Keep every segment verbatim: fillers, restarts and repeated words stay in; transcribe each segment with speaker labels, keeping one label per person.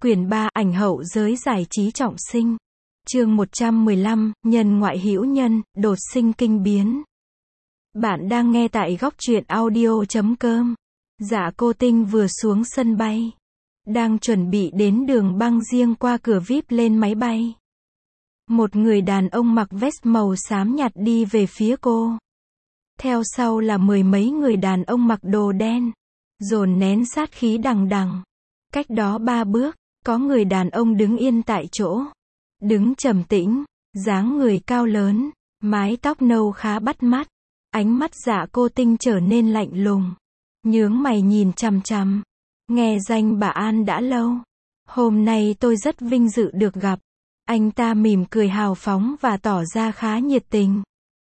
Speaker 1: Quyển ba, ảnh hậu giới giải trí trọng sinh. Chương một trăm mười lăm, nhân ngoại hữu nhân, đột sinh kinh biến. Bạn đang nghe tại góc truyện audio chấm com. Dạ Cô Tinh vừa xuống sân bay, đang chuẩn bị đến đường băng riêng qua cửa vi ai pi lên máy bay. Một người đàn ông mặc vest màu xám nhạt đi về phía cô. Theo sau là mười mấy người đàn ông mặc đồ đen, dồn nén sát khí đằng đằng. Cách đó ba bước, có người đàn ông đứng yên tại chỗ, đứng trầm tĩnh, dáng người cao lớn, mái tóc nâu khá bắt mắt. Ánh mắt Dạ Cô Tinh trở nên lạnh lùng, nhướng mày nhìn chằm chằm. Nghe danh bà An đã lâu, hôm nay tôi rất vinh dự được gặp. Anh ta mỉm cười hào phóng và tỏ ra khá nhiệt tình.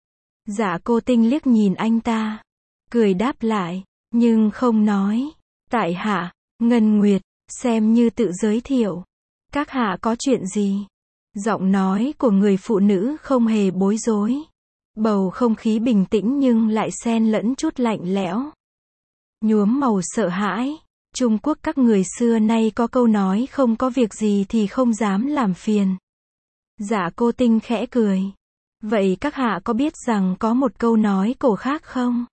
Speaker 1: Dạ Cô Tinh liếc nhìn anh ta, cười đáp lại, nhưng không nói. Tại hạ, Ngân Nguyệt, xem như tự giới thiệu. Các hạ có chuyện gì? Giọng nói của người phụ nữ không hề bối rối. Bầu không khí bình tĩnh nhưng lại xen lẫn chút lạnh lẽo, nhuốm màu sợ hãi. Trung Quốc các người xưa nay có câu nói không có việc gì thì không dám làm phiền. Dạ Cô Tinh khẽ cười. Vậy các hạ có biết rằng có một câu nói cổ khác không?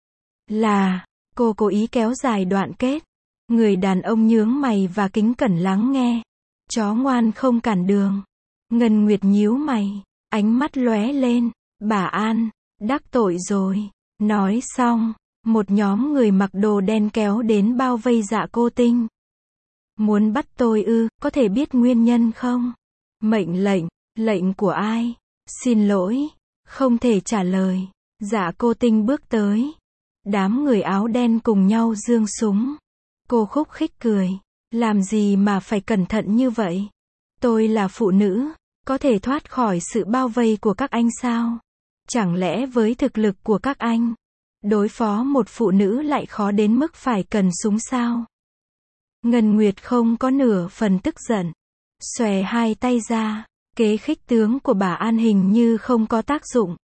Speaker 1: Là, cô cố ý kéo dài đoạn kết. Người đàn ông nhướng mày và kính cẩn lắng nghe. Chó ngoan không cản đường. Ngân Nguyệt nhíu mày, ánh mắt lóe lên. Bà An, đắc tội rồi. Nói xong, một nhóm người mặc đồ đen kéo đến bao vây Dạ Cô Tinh. Muốn bắt tôi ư, có thể biết nguyên nhân không? Mệnh lệnh, lệnh của ai? Xin lỗi, không thể trả lời. Dạ Cô Tinh bước tới. Đám người áo đen cùng nhau giương súng. Cô khúc khích cười. Làm gì mà phải cẩn thận như vậy? Tôi là phụ nữ, có thể thoát khỏi sự bao vây của các anh sao? Chẳng lẽ với thực lực của các anh, đối phó một phụ nữ lại khó đến mức phải cần súng sao? Ngân Nguyệt không có nửa phần tức giận, xòe hai tay ra. Kế khích tướng của bà An hình như không có tác dụng.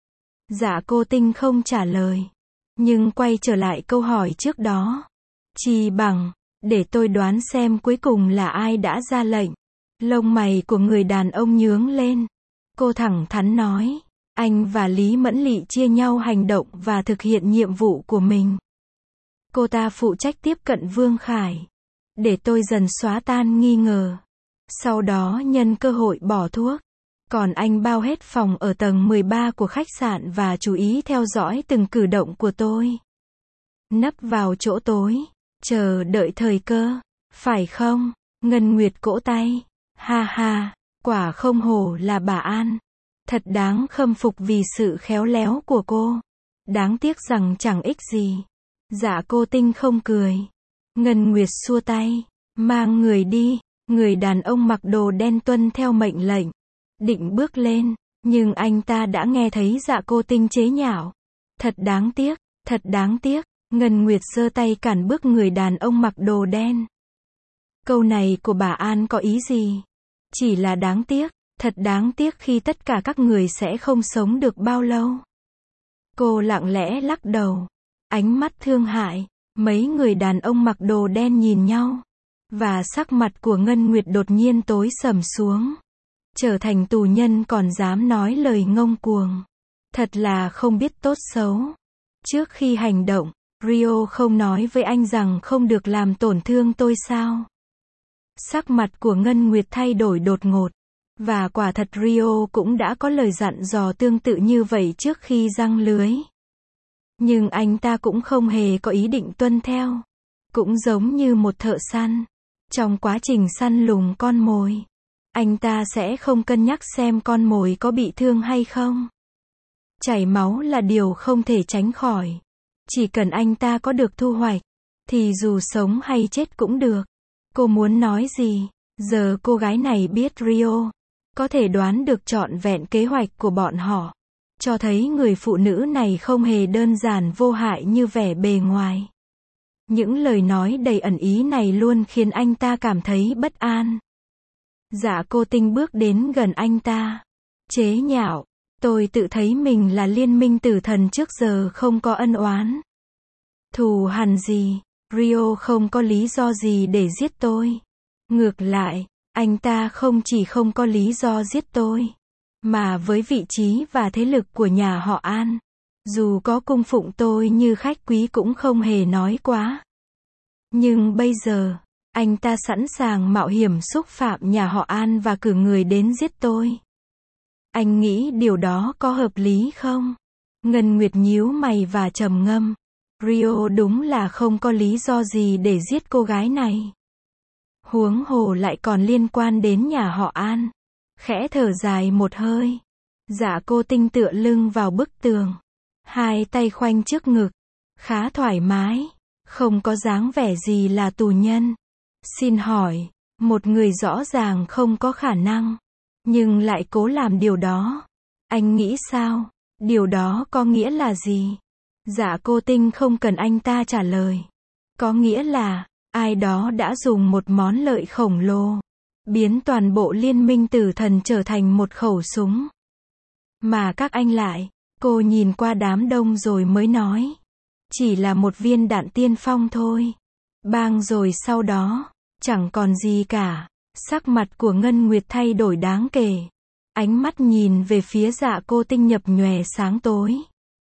Speaker 1: Dạ Cô Tinh không trả lời, nhưng quay trở lại câu hỏi trước đó. Chi bằng, để tôi đoán xem cuối cùng là ai đã ra lệnh. Lông mày của người đàn ông nhướng lên. Cô thẳng thắn nói, anh và Lý Mẫn Lị chia nhau hành động và thực hiện nhiệm vụ của mình. Cô ta phụ trách tiếp cận Vương Khải, để tôi dần xóa tan nghi ngờ. Sau đó nhân cơ hội bỏ thuốc. Còn anh bao hết phòng ở tầng mười ba của khách sạn và chú ý theo dõi từng cử động của tôi. Nấp vào chỗ tối, chờ đợi thời cơ, phải không? Ngân Nguyệt cỗ tay. Ha ha, quả không hổ là bà An. Thật đáng khâm phục vì sự khéo léo của cô. Đáng tiếc rằng chẳng ích gì. Dạ Cô Tinh không cười. Ngân Nguyệt xua tay. Mang người đi. Người đàn ông mặc đồ đen tuân theo mệnh lệnh, định bước lên, nhưng anh ta đã nghe thấy Dạ Cô Tinh chế nhạo. Thật đáng tiếc, thật đáng tiếc. Ngân Nguyệt giơ tay cản bước người đàn ông mặc đồ đen. Câu này của bà An có ý gì? Chỉ là đáng tiếc, thật đáng tiếc khi tất cả các người sẽ không sống được bao lâu. Cô lặng lẽ lắc đầu, ánh mắt thương hại. Mấy người đàn ông mặc đồ đen nhìn nhau, và sắc mặt của Ngân Nguyệt đột nhiên tối sầm xuống. Trở thành tù nhân còn dám nói lời ngông cuồng. Thật là không biết tốt xấu. Trước khi hành động, Rio không nói với anh rằng không được làm tổn thương tôi sao? Sắc mặt của Ngân Nguyệt thay đổi đột ngột. Và quả thật Rio cũng đã có lời dặn dò tương tự như vậy trước khi giăng lưới. Nhưng anh ta cũng không hề có ý định tuân theo. Cũng giống như một thợ săn. Trong quá trình săn lùng con mồi, anh ta sẽ không cân nhắc xem con mồi có bị thương hay không. Chảy máu là điều không thể tránh khỏi. Chỉ cần anh ta có được thu hoạch, thì dù sống hay chết cũng được. Cô muốn nói gì? Giờ cô gái này biết Rio có thể đoán được trọn vẹn kế hoạch của bọn họ. Cho thấy người phụ nữ này không hề đơn giản vô hại như vẻ bề ngoài. Những lời nói đầy ẩn ý này luôn khiến anh ta cảm thấy bất an. Dạ Cô Tinh bước đến gần anh ta. Chế nhạo, tôi tự thấy mình là liên minh tử thần trước giờ không có ân oán. Thù hằn gì? Rio không có lý do gì để giết tôi. Ngược lại, anh ta không chỉ không có lý do giết tôi, mà với vị trí và thế lực của nhà họ An, dù có cung phụng tôi như khách quý cũng không hề nói quá. Nhưng bây giờ, anh ta sẵn sàng mạo hiểm xúc phạm nhà họ An và cử người đến giết tôi. Anh nghĩ điều đó có hợp lý không? Ngân Nguyệt nhíu mày và trầm ngâm. Rio đúng là không có lý do gì để giết cô gái này. Huống hồ lại còn liên quan đến nhà họ An. Khẽ thở dài một hơi. Dạ Cô Tinh tựa lưng vào bức tường. Hai tay khoanh trước ngực. Khá thoải mái. Không có dáng vẻ gì là tù nhân. Xin hỏi, một người rõ ràng không có khả năng, nhưng lại cố làm điều đó. Anh nghĩ sao? Điều đó có nghĩa là gì? Dạ Cô Tinh không cần anh ta trả lời. Có nghĩa là, ai đó đã dùng một món lợi khổng lồ, biến toàn bộ liên minh tử thần trở thành một khẩu súng. Mà các anh lại, cô nhìn qua đám đông rồi mới nói. Chỉ là một viên đạn tiên phong thôi. Bang rồi sau đó, chẳng còn gì cả. Sắc mặt của Ngân Nguyệt thay đổi đáng kể. Ánh mắt nhìn về phía Dạ Cô Tinh nhập nhòe sáng tối.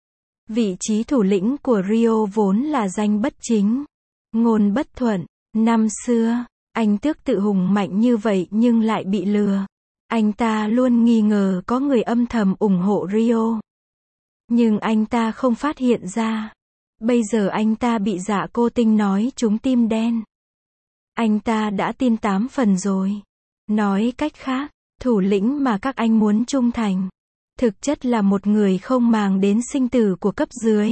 Speaker 1: Vị trí thủ lĩnh của Rio vốn là danh bất chính, ngôn bất thuận. Năm xưa, anh tước tự hùng mạnh như vậy nhưng lại bị lừa. Anh ta luôn nghi ngờ có người âm thầm ủng hộ Rio. Nhưng anh ta không phát hiện ra. Bây giờ anh ta bị Dạ Cô Tinh nói trúng tim đen. Anh ta đã tin tám phần rồi. Nói cách khác, thủ lĩnh mà các anh muốn trung thành, thực chất là một người không màng đến sinh tử của cấp dưới.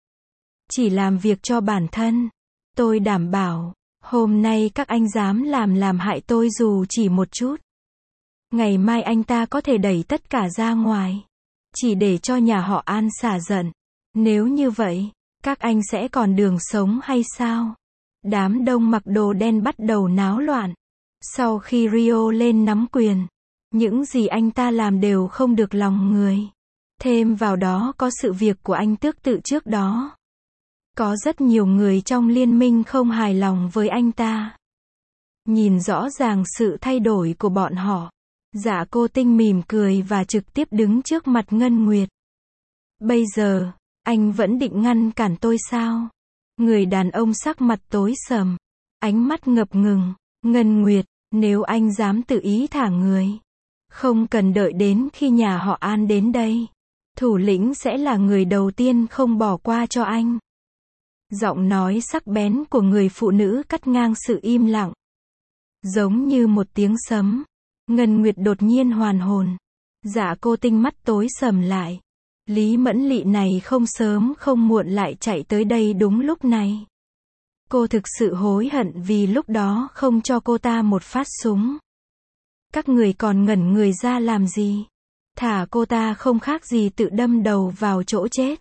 Speaker 1: Chỉ làm việc cho bản thân. Tôi đảm bảo, hôm nay các anh dám làm làm hại tôi dù chỉ một chút. Ngày mai anh ta có thể đẩy tất cả ra ngoài. Chỉ để cho nhà họ An xả giận. Nếu như vậy, các anh sẽ còn đường sống hay sao? Đám đông mặc đồ đen bắt đầu náo loạn. Sau khi Rio lên nắm quyền, những gì anh ta làm đều không được lòng người. Thêm vào đó có sự việc của anh tước tự trước đó. Có rất nhiều người trong liên minh không hài lòng với anh ta. Nhìn rõ ràng sự thay đổi của bọn họ, Dạ Cô Tinh mỉm cười và trực tiếp đứng trước mặt Ngân Nguyệt. Bây giờ, anh vẫn định ngăn cản tôi sao? Người đàn ông sắc mặt tối sầm, ánh mắt ngập ngừng. Ngân Nguyệt, nếu anh dám tự ý thả người, không cần đợi đến khi nhà họ An đến đây, thủ lĩnh sẽ là người đầu tiên không bỏ qua cho anh. Giọng nói sắc bén của người phụ nữ cắt ngang sự im lặng. Giống như một tiếng sấm. Ngân Nguyệt đột nhiên hoàn hồn. Dạ Cô Tinh mắt tối sầm lại. Lý Mẫn Lị này không sớm không muộn lại chạy tới đây đúng lúc này. Cô thực sự hối hận vì lúc đó không cho cô ta một phát súng. Các người còn ngẩn người ra làm gì? Thả cô ta không khác gì tự đâm đầu vào chỗ chết.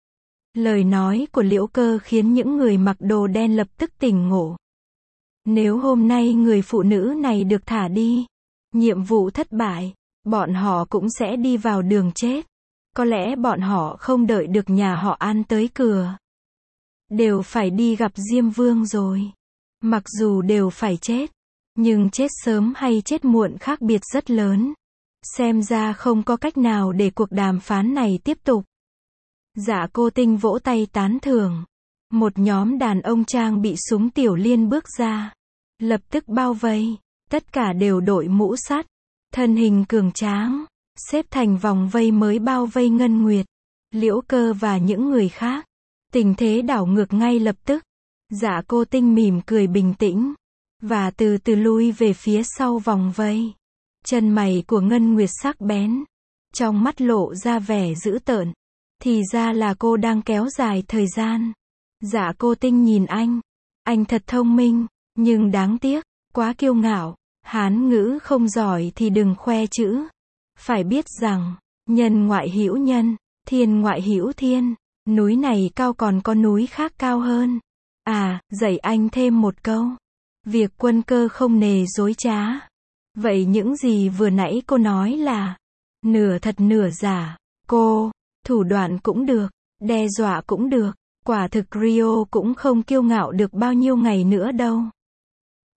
Speaker 1: Lời nói của Liễu Cơ khiến những người mặc đồ đen lập tức tỉnh ngộ. Nếu hôm nay người phụ nữ này được thả đi, nhiệm vụ thất bại, bọn họ cũng sẽ đi vào đường chết. Có lẽ bọn họ không đợi được nhà họ An tới cửa. Đều phải đi gặp Diêm Vương rồi. Mặc dù đều phải chết, nhưng chết sớm hay chết muộn khác biệt rất lớn. Xem ra không có cách nào để cuộc đàm phán này tiếp tục. Dạ Cô Tinh vỗ tay tán thưởng. Một nhóm đàn ông trang bị súng tiểu liên bước ra. Lập tức bao vây. Tất cả đều đội mũ sắt. Thân hình cường tráng. Xếp thành vòng vây mới bao vây Ngân Nguyệt, Liễu Cơ và những người khác. Tình thế đảo ngược ngay lập tức. Dạ Cô Tinh mỉm cười bình tĩnh. Và từ từ lui về phía sau vòng vây. Chân mày của Ngân Nguyệt sắc bén. Trong mắt lộ ra vẻ dữ tợn. Thì ra là cô đang kéo dài thời gian. Dạ Cô Tinh nhìn anh. Anh thật thông minh, nhưng đáng tiếc, quá kiêu ngạo. Hán ngữ không giỏi thì đừng khoe chữ. Phải biết rằng, nhân ngoại hữu nhân, thiên ngoại hữu thiên. Núi này cao còn có núi khác cao hơn. À, dạy anh thêm một câu. Việc quân cơ không nề dối trá. Vậy những gì vừa nãy cô nói là nửa thật nửa giả. Cô, thủ đoạn cũng được, đe dọa cũng được. Quả thực Rio cũng không kiêu ngạo được bao nhiêu ngày nữa đâu.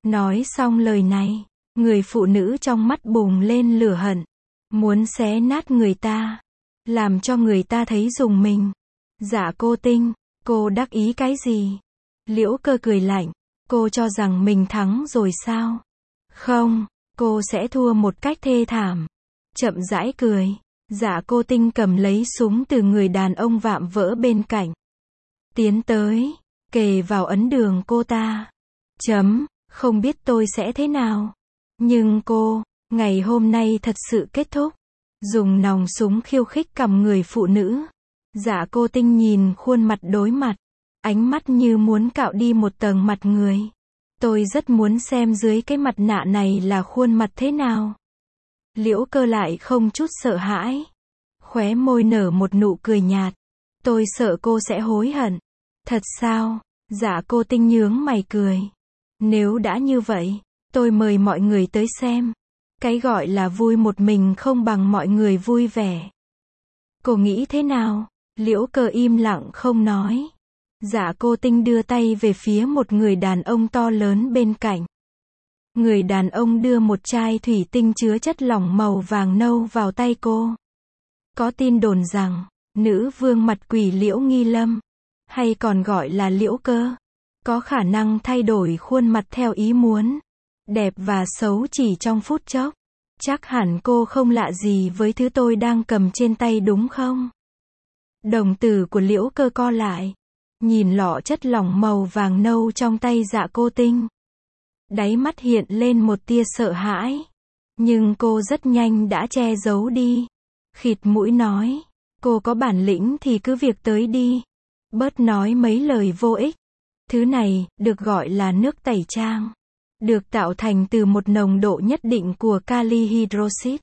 Speaker 1: Nói xong lời này, người phụ nữ trong mắt bùng lên lửa hận, muốn xé nát người ta, làm cho người ta thấy rùng mình. Dạ cô Tinh, cô đắc ý cái gì? Liễu Cơ cười lạnh, cô cho rằng mình thắng rồi sao? Không, cô sẽ thua một cách thê thảm. Chậm rãi cười, Dạ cô Tinh cầm lấy súng từ người đàn ông vạm vỡ bên cạnh. Tiến tới, kề vào ấn đường cô ta. Chấm, không biết tôi sẽ thế nào. Nhưng cô, ngày hôm nay thật sự kết thúc. Dùng nòng súng khiêu khích cầm người phụ nữ. Dạ cô Tinh nhìn khuôn mặt đối mặt, ánh mắt như muốn cạo đi một tầng mặt người. Tôi rất muốn xem dưới cái mặt nạ này là khuôn mặt thế nào. Liễu Cơ lại không chút sợ hãi, khóe môi nở một nụ cười nhạt. Tôi sợ cô sẽ hối hận. Thật sao? Dạ cô Tinh nhướng mày cười. Nếu đã như vậy, tôi mời mọi người tới xem. Cái gọi là vui một mình không bằng mọi người vui vẻ. Cô nghĩ thế nào? Liễu Cơ im lặng không nói. Dạ cô Tinh đưa tay về phía một người đàn ông to lớn bên cạnh. Người đàn ông đưa một chai thủy tinh chứa chất lỏng màu vàng nâu vào tay cô. Có tin đồn rằng, nữ vương mặt quỷ Liễu Nghi Lâm, hay còn gọi là Liễu Cơ, có khả năng thay đổi khuôn mặt theo ý muốn, đẹp và xấu chỉ trong phút chốc. Chắc hẳn cô không lạ gì với thứ tôi đang cầm trên tay đúng không? Đồng tử của Liễu Cơ co lại, nhìn lọ chất lỏng màu vàng nâu trong tay Dạ cô Tinh. Đáy mắt hiện lên một tia sợ hãi. Nhưng cô rất nhanh đã che giấu đi. Khịt mũi nói, cô có bản lĩnh thì cứ việc tới đi. Bớt nói mấy lời vô ích. Thứ này, được gọi là nước tẩy trang. Được tạo thành từ một nồng độ nhất định của kali hydroxit,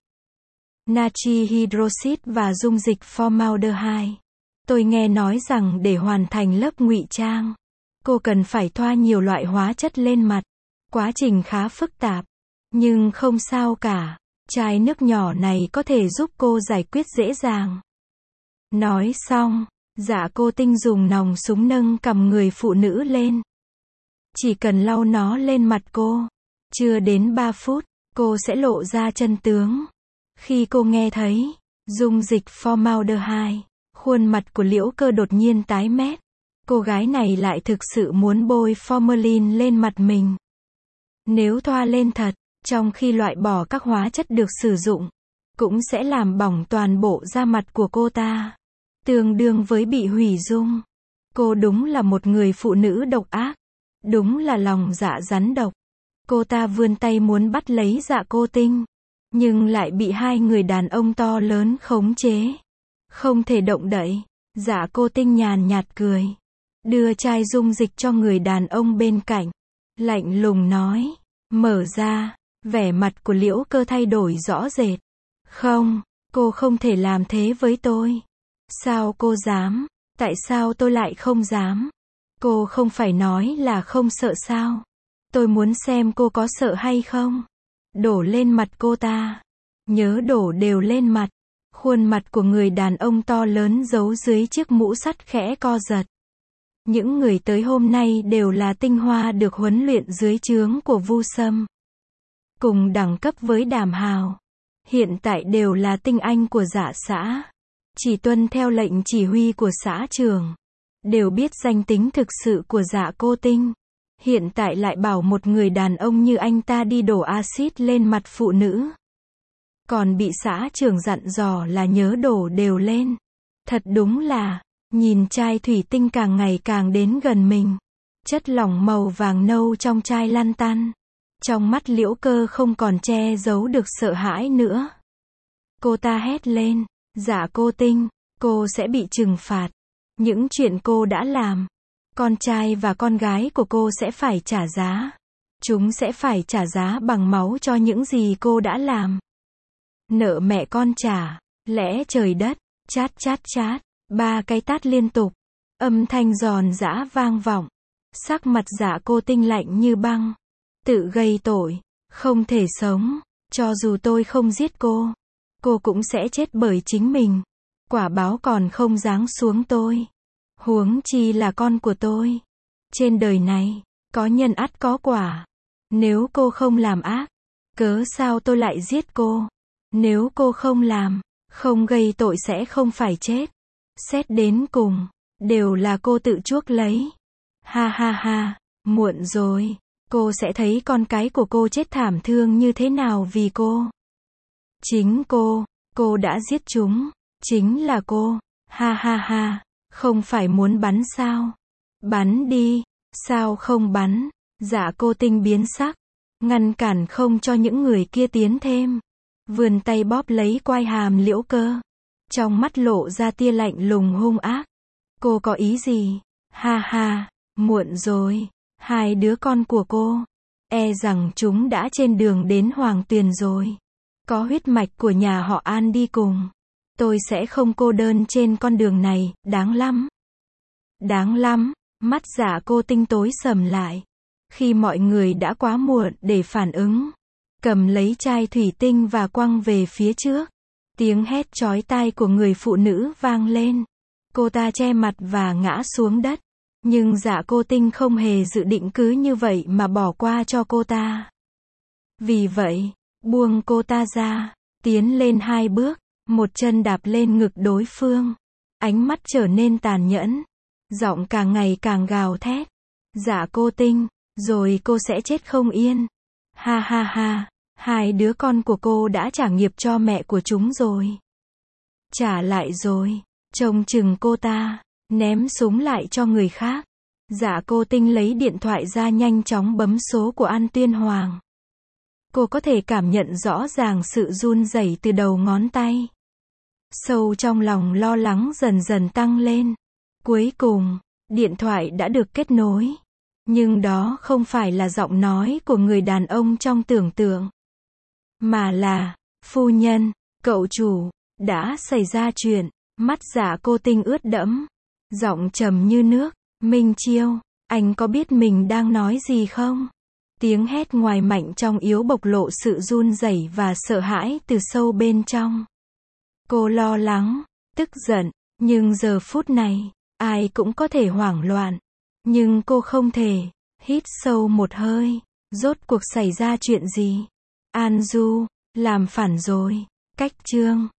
Speaker 1: natri hydroxit và dung dịch formaldehyde. Tôi nghe nói rằng để hoàn thành lớp ngụy trang, cô cần phải thoa nhiều loại hóa chất lên mặt. Quá trình khá phức tạp. Nhưng không sao cả. Chai nước nhỏ này có thể giúp cô giải quyết dễ dàng. Nói xong, Dạ cô Tinh dùng nòng súng nâng cầm người phụ nữ lên. Chỉ cần lau nó lên mặt cô. Chưa đến ba phút, cô sẽ lộ ra chân tướng. Khi cô nghe thấy dung dịch formaldehyde, khuôn mặt của Liễu Cơ đột nhiên tái mét. Cô gái này lại thực sự muốn bôi formalin lên mặt mình. Nếu thoa lên thật, trong khi loại bỏ các hóa chất được sử dụng, cũng sẽ làm bỏng toàn bộ da mặt của cô ta. Tương đương với bị hủy dung. Cô đúng là một người phụ nữ độc ác. Đúng là lòng dạ rắn độc. Cô ta vươn tay muốn bắt lấy Dạ cô Tinh, nhưng lại bị hai người đàn ông to lớn khống chế. Không thể động đậy. Dạ cô Tinh nhàn nhạt cười, đưa chai dung dịch cho người đàn ông bên cạnh. Lạnh lùng nói, mở ra. Vẻ mặt của Liễu Cơ thay đổi rõ rệt. Không, cô không thể làm thế với tôi. Sao cô dám? Tại sao tôi lại không dám? Cô không phải nói là không sợ sao? Tôi muốn xem cô có sợ hay không. Đổ lên mặt cô ta. Nhớ đổ đều lên mặt. Khuôn mặt của người đàn ông to lớn giấu dưới chiếc mũ sắt khẽ co giật. Những người tới hôm nay đều là tinh hoa được huấn luyện dưới trướng của Vu Sâm. Cùng đẳng cấp với Đàm Hào. Hiện tại đều là tinh anh của Dạ xã. Chỉ tuân theo lệnh chỉ huy của xã trưởng. Đều biết danh tính thực sự của Dạ cô Tinh. Hiện tại lại bảo một người đàn ông như anh ta đi đổ axit lên mặt phụ nữ. Còn bị xã trưởng dặn dò là nhớ đổ đều lên. Thật đúng là, nhìn chai thủy tinh càng ngày càng đến gần mình. Chất lỏng màu vàng nâu trong chai lăn tăn. Trong mắt Liễu Cơ không còn che giấu được sợ hãi nữa. Cô ta hét lên, Dạ cô Tinh, cô sẽ bị trừng phạt. Những chuyện cô đã làm, con trai và con gái của cô sẽ phải trả giá. Chúng sẽ phải trả giá bằng máu cho những gì cô đã làm. Nợ mẹ con trả, lẽ trời đất, chát chát chát, ba cái tát liên tục. Âm thanh giòn giã vang vọng. Sắc mặt Dạ cô Tinh lạnh như băng. Tự gây tội, không thể sống. Cho dù tôi không giết cô, cô cũng sẽ chết bởi chính mình. Quả báo còn không giáng xuống tôi. Huống chi là con của tôi. Trên đời này, có nhân ắt có quả. Nếu cô không làm ác, cớ sao tôi lại giết cô? Nếu cô không làm, không gây tội sẽ không phải chết. Xét đến cùng, đều là cô tự chuốc lấy. Ha ha ha, muộn rồi. Cô sẽ thấy con cái của cô chết thảm thương như thế nào vì cô. Chính cô, cô đã giết chúng. Chính là cô. Ha ha ha, không phải muốn bắn sao? Bắn đi, sao không bắn? Dạ cô Tinh biến sắc, ngăn cản không cho những người kia tiến thêm. Vươn tay bóp lấy quai hàm Liễu Cơ. Trong mắt lộ ra tia lạnh lùng hung ác. Cô có ý gì? Ha ha, muộn rồi. Hai đứa con của cô, e rằng chúng đã trên đường đến Hoàng Tuyền rồi. Có huyết mạch của nhà họ An đi cùng. Tôi sẽ không cô đơn trên con đường này, đáng lắm. Đáng lắm, mắt Dạ cô Tinh tối sầm lại. Khi mọi người đã quá muộn để phản ứng, cầm lấy chai thủy tinh và quăng về phía trước. Tiếng hét chói tai của người phụ nữ vang lên. Cô ta che mặt và ngã xuống đất. Nhưng Dạ cô Tinh không hề dự định cứ như vậy mà bỏ qua cho cô ta. Vì vậy, buông cô ta ra, tiến lên hai bước, một chân đạp lên ngực đối phương. Ánh mắt trở nên tàn nhẫn, giọng càng ngày càng gào thét. Dạ cô Tinh, rồi cô sẽ chết không yên. Ha ha ha, hai đứa con của cô đã trả nghiệp cho mẹ của chúng rồi. Trả lại rồi, trông chừng cô ta, ném súng lại cho người khác. Dạ cô Tinh lấy điện thoại ra nhanh chóng bấm số của An Tuyên Hoàng. Cô có thể cảm nhận rõ ràng sự run rẩy từ đầu ngón tay. Sâu trong lòng lo lắng dần dần tăng lên. Cuối cùng, điện thoại đã được kết nối. Nhưng đó không phải là giọng nói của người đàn ông trong tưởng tượng. Mà là, phu nhân, cậu chủ, đã xảy ra chuyện. Mắt Dạ cô Tinh ướt đẫm. Giọng trầm như nước. Minh Chiêu, anh có biết mình đang nói gì không? Tiếng hét ngoài mạnh trong yếu bộc lộ sự run rẩy và sợ hãi từ sâu bên trong. Cô lo lắng, tức giận, nhưng giờ phút này, ai cũng có thể hoảng loạn. Nhưng cô không thể. Hít sâu một hơi. Rốt cuộc xảy ra chuyện gì? An Du, làm phản rồi. Cách chương